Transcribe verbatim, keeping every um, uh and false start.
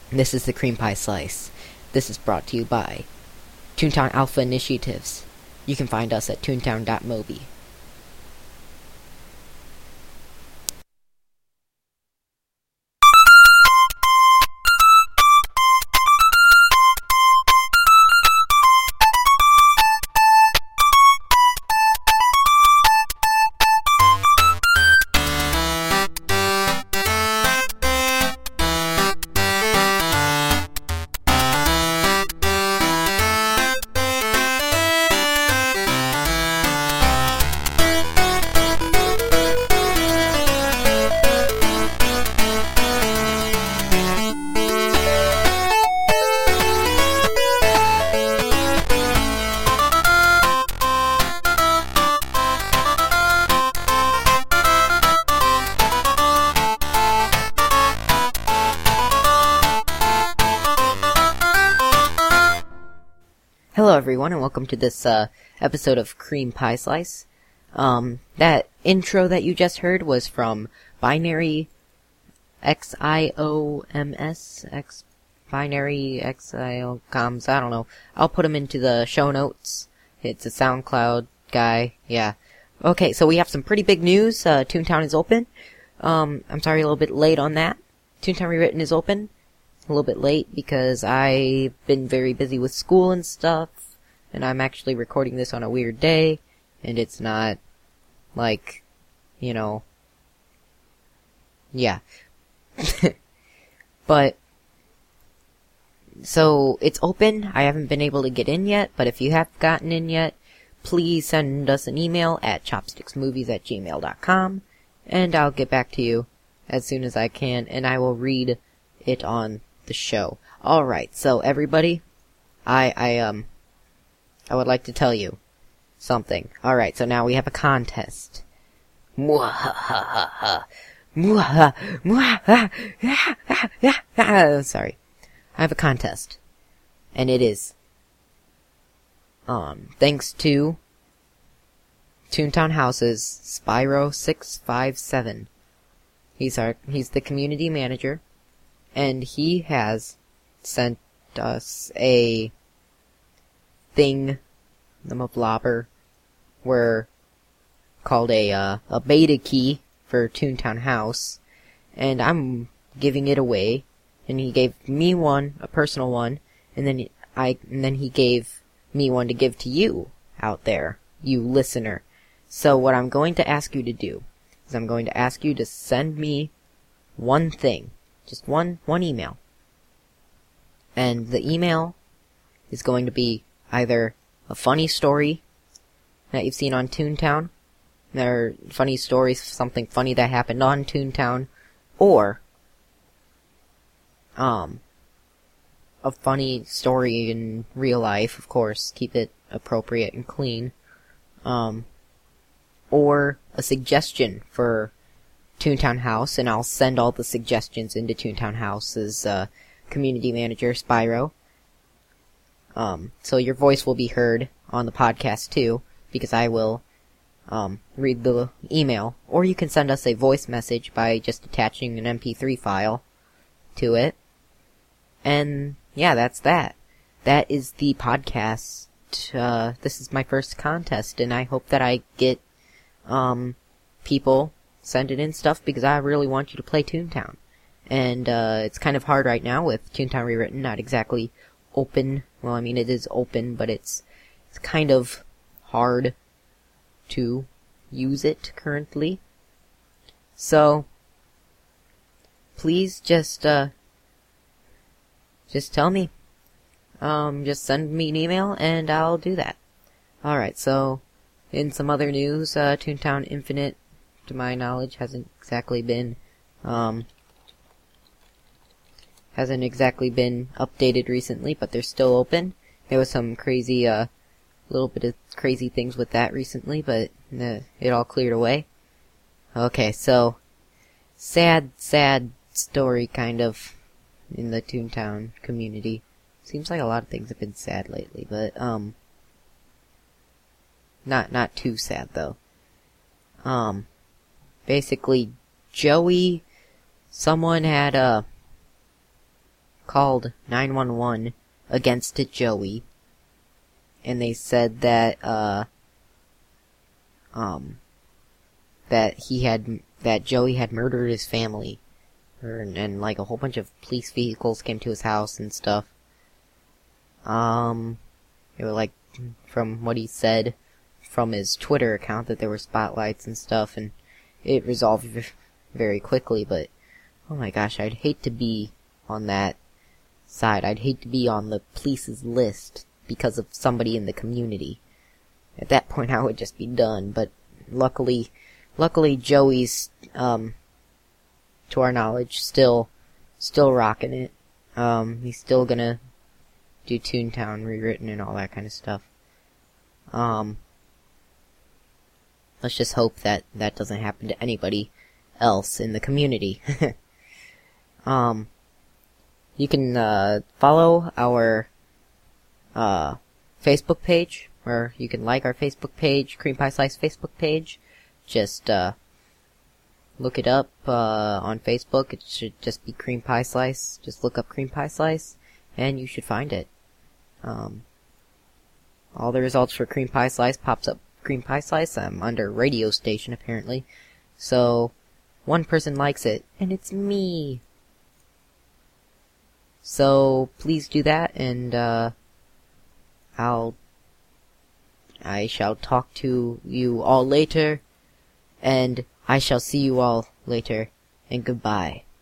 This is the Cream Pie Slice. This is brought to you by Toontown Alpha Initiatives. You can find us at toontown dot mobi. Hello everyone, and welcome to this uh, episode of Cream Pie Slice. Um, that intro that you just heard was from Binary X I O M S, X, Binary X I O Comms, I don't know. I'll put them into the show notes. It's a SoundCloud guy, yeah. Okay, so we have some pretty big news. Uh, Toontown is open. Um, I'm sorry, a little bit late on that. Toontown Rewritten is open. A little bit late because I've been very busy with school and stuff, and I'm actually recording this on a weird day, and it's not, like, you know, yeah. But, so, it's open. I haven't been able to get in yet, but if you have gotten in yet, please send us an email at chopsticksmovies at gmail dot com, and I'll get back to you as soon as I can, and I will read it on the show. Alright, so everybody, I, I, um, I would like to tell you something. Alright, so now we have a contest. Mwahahaha. Mwaha, mwaha, sorry. I have a contest. And it is, um, thanks to Toontown House's Spyro six five seven. He's our, he's the community manager. And he has sent us a thing, the blobber, where called a uh, a beta key for Toontown House, and I'm giving it away. And he gave me one, a personal one, and then I and then he gave me one to give to you out there, you listener. So what I'm going to ask you to do is I'm going to ask you to send me one thing. Just one, one email. And the email is going to be either a funny story that you've seen on Toontown, or funny stories, something funny that happened on Toontown, or, um, a funny story in real life, of course, keep it appropriate and clean, um, or a suggestion for Toontown House, and I'll send all the suggestions into Toontown House's uh, community manager, Spyro. Um, so your voice will be heard on the podcast too, because I will um, read the email. Or you can send us a voice message by just attaching an M P three file to it. And yeah, that's that. That is the podcast. Uh, this is my first contest, and I hope that I get um, people send it in stuff, because I really want you to play Toontown. And, uh, it's kind of hard right now with Toontown Rewritten, not exactly open. Well, I mean, it is open, but it's, it's kind of hard to use it currently. So, please just, uh, just tell me. Um, just send me an email, and I'll do that. Alright, so, in some other news, uh, Toontown Infinite, to my knowledge, hasn't exactly been, um, hasn't exactly been updated recently, but they're still open. There was some crazy, uh, little bit of crazy things with that recently, but uh, it all cleared away. Okay, so, sad, sad story, kind of, in the Toontown community. Seems like a lot of things have been sad lately, but, um, not, not too sad, though. Um, basically, Joey, someone had, uh, called nine one one against Joey, and they said that, uh, um, that he had, that Joey had murdered his family, or, and, and like a whole bunch of police vehicles came to his house and stuff. Um, they were like, from what he said, from his Twitter account, that there were spotlights and stuff, and it resolved very quickly, but, oh my gosh, I'd hate to be on that side. I'd hate to be on the police's list because of somebody in the community. At that point, I would just be done, but luckily, luckily Joey's, um, to our knowledge, still, still rocking it. Um, he's still gonna do Toontown rewritten and all that kind of stuff. Um, let's just hope that that doesn't happen to anybody else in the community. um, you can, uh, follow our, uh, Facebook page, or you can like our Facebook page, Cream Pie Slice Facebook page. Just, uh, look it up, uh, on Facebook. It should just be Cream Pie Slice. Just look up Cream Pie Slice, and you should find it. Um, all the results for Cream Pie Slice pops up Cream Pie Slice. I'm under radio station, apparently. So, one person likes it, and it's me. So, please do that, and, uh, I'll, I shall talk to you all later, and I shall see you all later, and goodbye.